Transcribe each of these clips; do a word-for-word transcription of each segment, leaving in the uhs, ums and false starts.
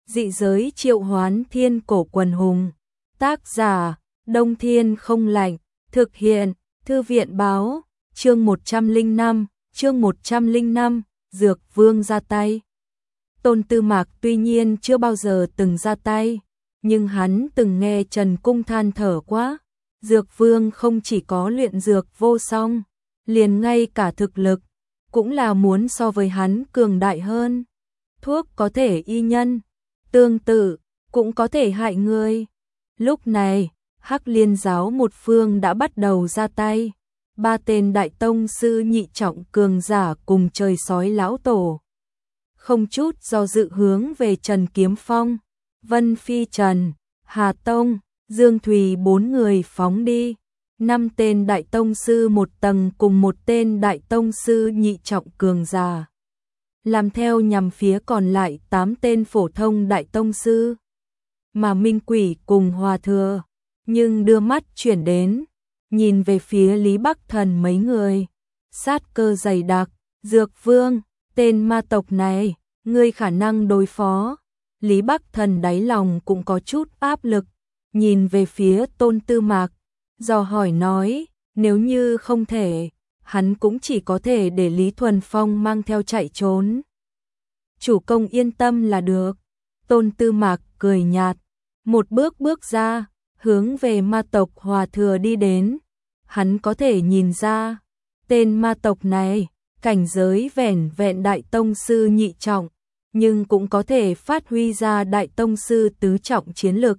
Dị giới triệu hoán thiên cổ quần hùng. Tác giả, Đông Thiên không lạnh. Thực hiện, Thư viện báo. Chương một trăm lẻ năm, chương một trăm lẻ năm, Dược Vương ra tay. Tôn Tư Mạc tuy nhiên chưa bao giờ từng ra tay, nhưng hắn từng nghe Trần Cung than thở quá. Dược Vương không chỉ có luyện dược vô song, liền ngay cả thực lực, cũng là muốn so với hắn cường đại hơn. Thuốc có thể y nhân, tương tự, cũng có thể hại người. Lúc này, Hắc Liên giáo một phương đã bắt đầu ra tay. Ba tên đại tông sư nhị trọng cường giả cùng trời sói lão tổ. Không chút do dự hướng về Trần Kiếm Phong, Vân Phi Trần, Hà Tông, Dương Thùy bốn người phóng đi. Năm tên đại tông sư một tầng cùng một tên đại tông sư nhị trọng cường giả. Làm theo nhằm phía còn lại tám tên phổ thông đại tông sư. Mà Minh Quỷ cùng Hòa Thừa, nhưng đưa mắt chuyển đến, nhìn về phía Lý Bắc Thần mấy người. Sát cơ dày đặc, Dược Vương, tên ma tộc này, ngươi khả năng đối phó. Lý Bắc Thần đáy lòng cũng có chút áp lực, nhìn về phía Tôn Tư Mạc, dò hỏi nói, nếu như không thể, hắn cũng chỉ có thể để Lý Thuần Phong mang theo chạy trốn. Chủ công yên tâm là được. Tôn Tư Mạc cười nhạt, một bước bước ra, hướng về ma tộc Hòa Thừa đi đến. Hắn có thể nhìn ra, tên ma tộc này, cảnh giới vẻn vẹn đại tông sư nhị trọng, nhưng cũng có thể phát huy ra đại tông sư tứ trọng chiến lực.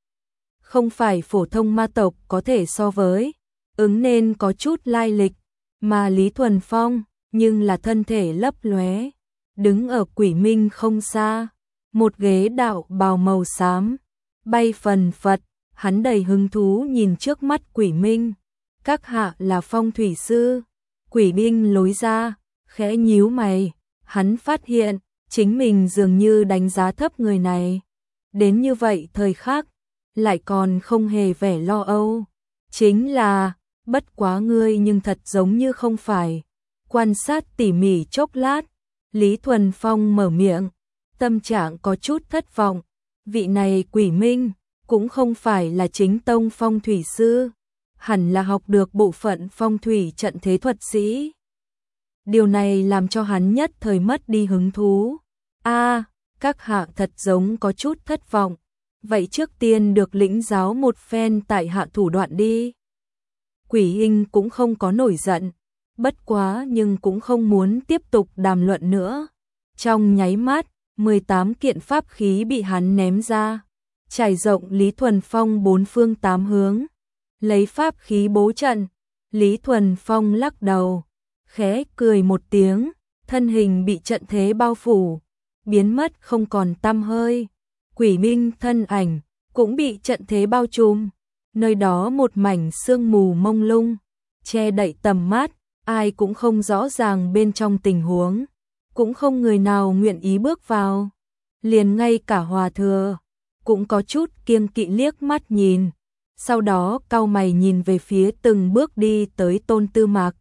Không phải phổ thông ma tộc có thể so với, ứng nên có chút lai lịch, mà Lý Thuần Phong, nhưng là thân thể lấp lóe, đứng ở Quỷ Minh không xa, một ghế đạo bào màu xám, bay phần phật, hắn đầy hứng thú nhìn trước mắt Quỷ Minh. Các hạ là phong thủy sư. Quỷ Minh lối ra, khẽ nhíu mày, hắn phát hiện, chính mình dường như đánh giá thấp người này. Đến như vậy thời khắc, lại còn không hề vẻ lo âu. Chính là, bất quá ngươi nhưng thật giống như không phải. Quan sát tỉ mỉ chốc lát, Lý Thuần Phong mở miệng, tâm trạng có chút thất vọng. Vị này Quỷ Minh, cũng không phải là chính tông phong thủy sư, hẳn là học được bộ phận phong thủy trận thế thuật sĩ. Điều này làm cho hắn nhất thời mất đi hứng thú. A, các hạ thật giống có chút thất vọng. Vậy trước tiên được lĩnh giáo một phen tại hạ thủ đoạn đi. Quỷ Hình cũng không có nổi giận, bất quá nhưng cũng không muốn tiếp tục đàm luận nữa. Trong nháy mắt, mười tám kiện pháp khí bị hắn ném ra, trải rộng Lý Thuần Phong bốn phương tám hướng. Lấy pháp khí bố trận, Lý Thuần Phong lắc đầu, khẽ cười một tiếng, thân hình bị trận thế bao phủ, biến mất không còn tăm hơi. Quỷ Minh thân ảnh cũng bị trận thế bao trùm, nơi đó một mảnh sương mù mông lung, che đậy tầm mắt, ai cũng không rõ ràng bên trong tình huống, cũng không người nào nguyện ý bước vào. Liền ngay cả Hòa Thừa cũng có chút kiêng kỵ liếc mắt nhìn, sau đó cau mày nhìn về phía từng bước đi tới Tôn Tư Mạc.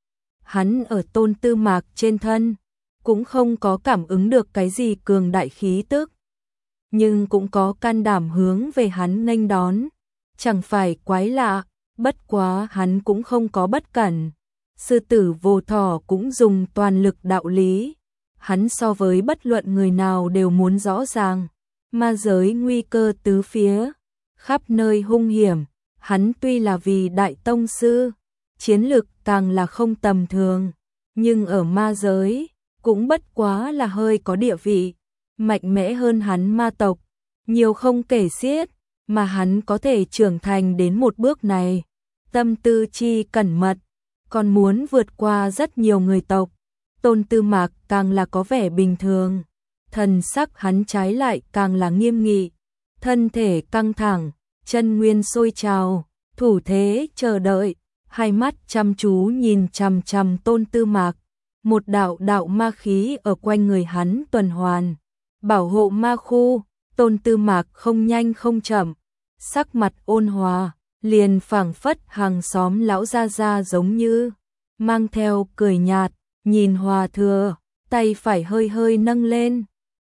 Hắn ở Tôn Tư Mạc trên thân, cũng không có cảm ứng được cái gì cường đại khí tức, nhưng cũng có can đảm hướng về hắn nghênh đón. Chẳng phải quái lạ, bất quá hắn cũng không có bất cẩn. Sư tử vô thỏ cũng dùng toàn lực đạo lý. Hắn so với bất luận người nào đều muốn rõ ràng. Ma giới nguy cơ tứ phía, khắp nơi hung hiểm. Hắn tuy là vì đại tông sư, chiến lực càng là không tầm thường, nhưng ở ma giới cũng bất quá là hơi có địa vị, mạnh mẽ hơn hắn ma tộc, nhiều không kể xiết, mà hắn có thể trưởng thành đến một bước này, tâm tư chi cẩn mật, còn muốn vượt qua rất nhiều người tộc. Tôn Tư Mạc càng là có vẻ bình thường, thần sắc hắn trái lại càng là nghiêm nghị, thân thể căng thẳng, chân nguyên sôi trào, thủ thế chờ đợi, hai mắt chăm chú nhìn chằm chằm Tôn Tư Mạc. Một đạo đạo ma khí ở quanh người hắn tuần hoàn, bảo hộ ma khu. Tôn Tư Mạc không nhanh không chậm, sắc mặt ôn hòa, liền phảng phất hàng xóm lão gia gia giống như, mang theo cười nhạt, nhìn Hòa Thừa, tay phải hơi hơi nâng lên,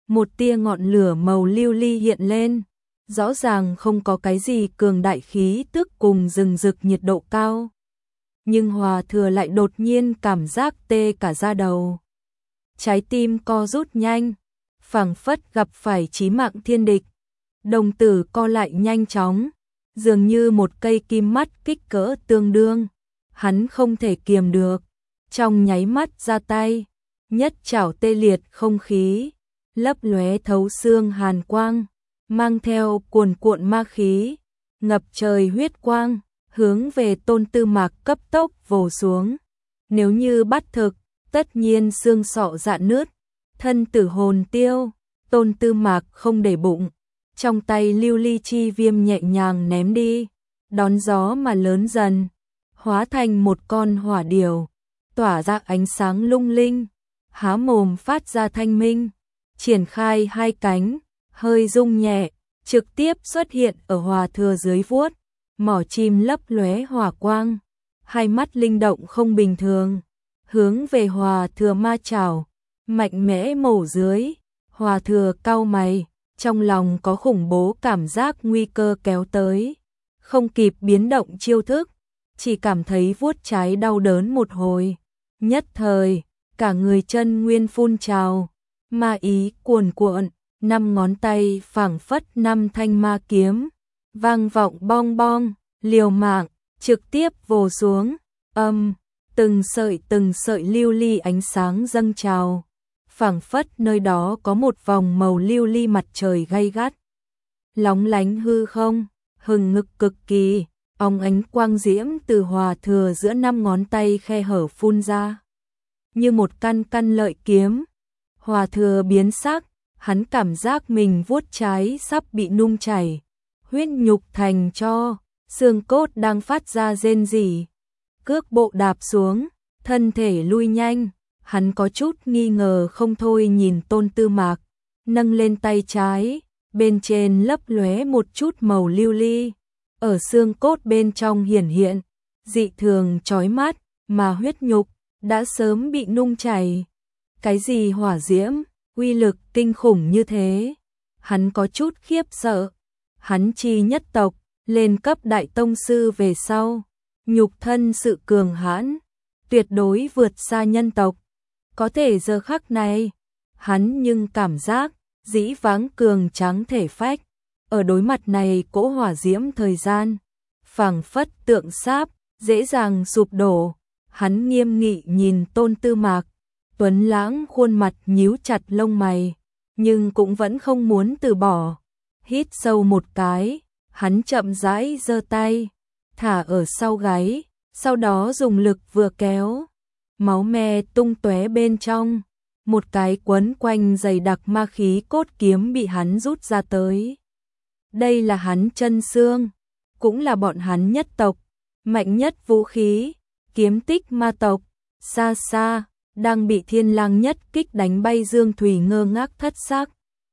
một tia ngọn lửa màu lưu ly hiện lên, rõ ràng không có cái gì cường đại khí tức cùng rừng rực nhiệt độ cao. Nhưng Hòa Thừa lại đột nhiên cảm giác tê cả da đầu. Trái tim co rút nhanh, phảng phất gặp phải chí mạng thiên địch. Đồng tử co lại nhanh chóng, dường như một cây kim mắt kích cỡ tương đương. Hắn không thể kiềm được, trong nháy mắt ra tay, nhất chảo tê liệt không khí, lấp lóe thấu xương hàn quang, mang theo cuồn cuộn ma khí, ngập trời huyết quang, hướng về Tôn Tư Mạc cấp tốc vồ xuống. Nếu như bắt thực, tất nhiên xương sọ rạn nứt, thân tử hồn tiêu. Tôn Tư Mạc không để bụng, trong tay lưu ly chi viêm nhẹ nhàng ném đi, đón gió mà lớn dần, hóa thành một con hỏa điểu, tỏa ra ánh sáng lung linh, há mồm phát ra thanh minh, triển khai hai cánh, hơi rung nhẹ, trực tiếp xuất hiện ở Hòa Thừa dưới vuốt, mỏ chim lấp lóe hỏa quang, hai mắt linh động không bình thường, hướng về Hòa Thừa ma chảo, mạnh mẽ mổ dưới. Hòa Thừa cau mày, trong lòng có khủng bố cảm giác nguy cơ kéo tới, không kịp biến động chiêu thức, chỉ cảm thấy vuốt trái đau đớn một hồi, nhất thời, cả người chân nguyên phun trào, ma ý cuồn cuộn, năm ngón tay phảng phất năm thanh ma kiếm, vang vọng bong bong, liều mạng, trực tiếp vồ xuống, âm, từng sợi từng sợi lưu ly ánh sáng dâng trào. Phảng phất nơi đó có một vòng màu lưu ly mặt trời gay gắt, lóng lánh hư không, hừng ngực cực kỳ, óng ánh quang diễm từ Hòa Thừa giữa năm ngón tay khe hở phun ra, như một căn căn lợi kiếm. Hòa Thừa biến sắc, hắn cảm giác mình vuốt trái sắp bị nung chảy, huyết nhục thành tro, xương cốt đang phát ra rên rỉ, cước bộ đạp xuống, thân thể lui nhanh. Hắn có chút nghi ngờ không thôi nhìn Tôn Tư Mạc, nâng lên tay trái, bên trên lấp lóe một chút màu lưu ly, ở xương cốt bên trong hiển hiện, dị thường chói mắt, mà huyết nhục đã sớm bị nung chảy. Cái gì hỏa diễm, uy lực kinh khủng như thế? Hắn có chút khiếp sợ. Hắn chi nhất tộc, lên cấp đại tông sư về sau, nhục thân sự cường hãn, tuyệt đối vượt xa nhân tộc. Có thể giờ khắc này, hắn nhưng cảm giác dĩ vãng cường tráng thể phách, ở đối mặt này cỗ hỏa diễm thời gian, phảng phất tượng sáp, dễ dàng sụp đổ. Hắn nghiêm nghị nhìn Tôn Tư Mạc, tuấn lãng khuôn mặt nhíu chặt lông mày, nhưng cũng vẫn không muốn từ bỏ. Hít sâu một cái, hắn chậm rãi giơ tay, thả ở sau gáy, sau đó dùng lực vừa kéo. Máu me tung tóe bên trong, một cái quấn quanh dày đặc ma khí cốt kiếm bị hắn rút ra tới. Đây là hắn chân xương, cũng là bọn hắn nhất tộc, mạnh nhất vũ khí, kiếm tích ma tộc. Xa xa, đang bị Thiên Lang nhất kích đánh bay Dương Thùy ngơ ngác thất xác.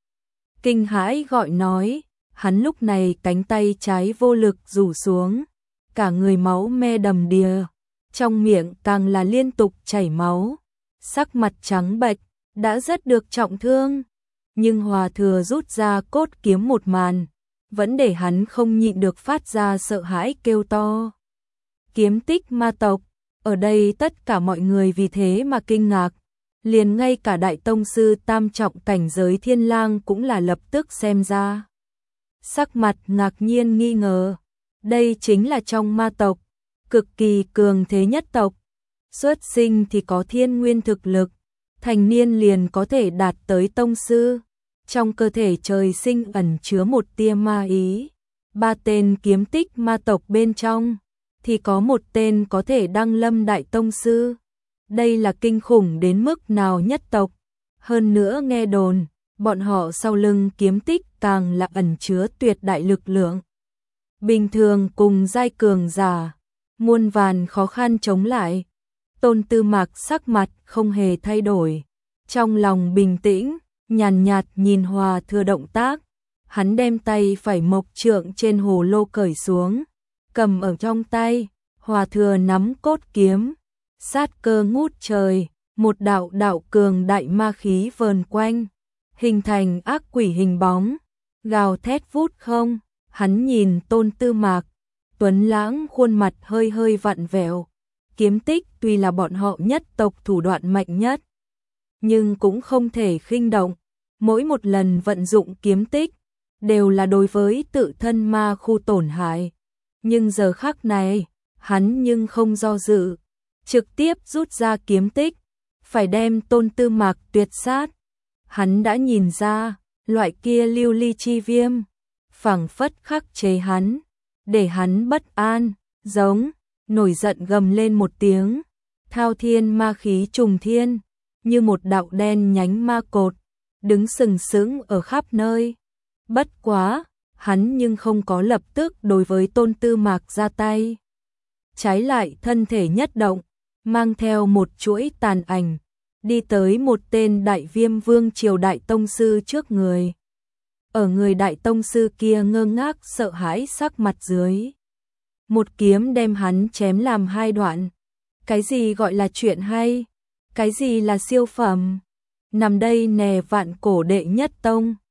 Kinh hãi gọi nói, hắn lúc này cánh tay trái vô lực rủ xuống, cả người máu me đầm đìa. Trong miệng càng là liên tục chảy máu, sắc mặt trắng bệch, đã rất được trọng thương. Nhưng Hòa Thừa rút ra cốt kiếm một màn, vẫn để hắn không nhịn được phát ra sợ hãi kêu to. Kiếm tích ma tộc, ở đây tất cả mọi người vì thế mà kinh ngạc, liền ngay cả đại tông sư tam trọng cảnh giới Thiên Lang cũng là lập tức xem ra. Sắc mặt ngạc nhiên nghi ngờ, đây chính là trong ma tộc, cực kỳ cường thế nhất tộc, xuất sinh thì có thiên nguyên thực lực, thành niên liền có thể đạt tới tông sư, trong cơ thể trời sinh ẩn chứa một tia ma ý. Ba tên kiếm tích ma tộc bên trong, thì có một tên có thể đăng lâm đại tông sư. Đây là kinh khủng đến mức nào nhất tộc. Hơn nữa nghe đồn, bọn họ sau lưng kiếm tích càng là ẩn chứa tuyệt đại lực lượng. Bình thường cùng giai cường giả, muôn vàn khó khăn chống lại. Tôn Tư Mạc sắc mặt không hề thay đổi, trong lòng bình tĩnh, nhàn nhạt nhìn Hòa Thừa động tác. Hắn đem tay phải mộc trượng trên hồ lô cởi xuống, cầm ở trong tay. Hòa Thừa nắm cốt kiếm, sát cơ ngút trời, một đạo đạo cường đại ma khí vờn quanh, hình thành ác quỷ hình bóng, gào thét vút không. Hắn nhìn Tôn Tư Mạc, tuấn lãng khuôn mặt hơi hơi vặn vẹo. Kiếm tích tuy là bọn họ nhất tộc thủ đoạn mạnh nhất, nhưng cũng không thể khinh động. Mỗi một lần vận dụng kiếm tích, đều là đối với tự thân ma khu tổn hại. Nhưng giờ khắc này, hắn nhưng không do dự, trực tiếp rút ra kiếm tích, phải đem Tôn Tư Mạc tuyệt sát. Hắn đã nhìn ra, loại kia lưu ly chi viêm, phảng phất khắc chế hắn, để hắn bất an, giống, nổi giận gầm lên một tiếng, thao thiên ma khí trùng thiên, như một đạo đen nhánh ma cột, đứng sừng sững ở khắp nơi. Bất quá, hắn nhưng không có lập tức đối với Tôn Tư Mạc ra tay. Trái lại thân thể nhất động, mang theo một chuỗi tàn ảnh, đi tới một tên đại viêm vương triều đại tông sư trước người. Ở người đại tông sư kia ngơ ngác sợ hãi sắc mặt dưới. Một kiếm đem hắn chém làm hai đoạn. Cái gì gọi là chuyện hay? Cái gì là siêu phẩm? Nằm đây nè vạn cổ đệ nhất tông,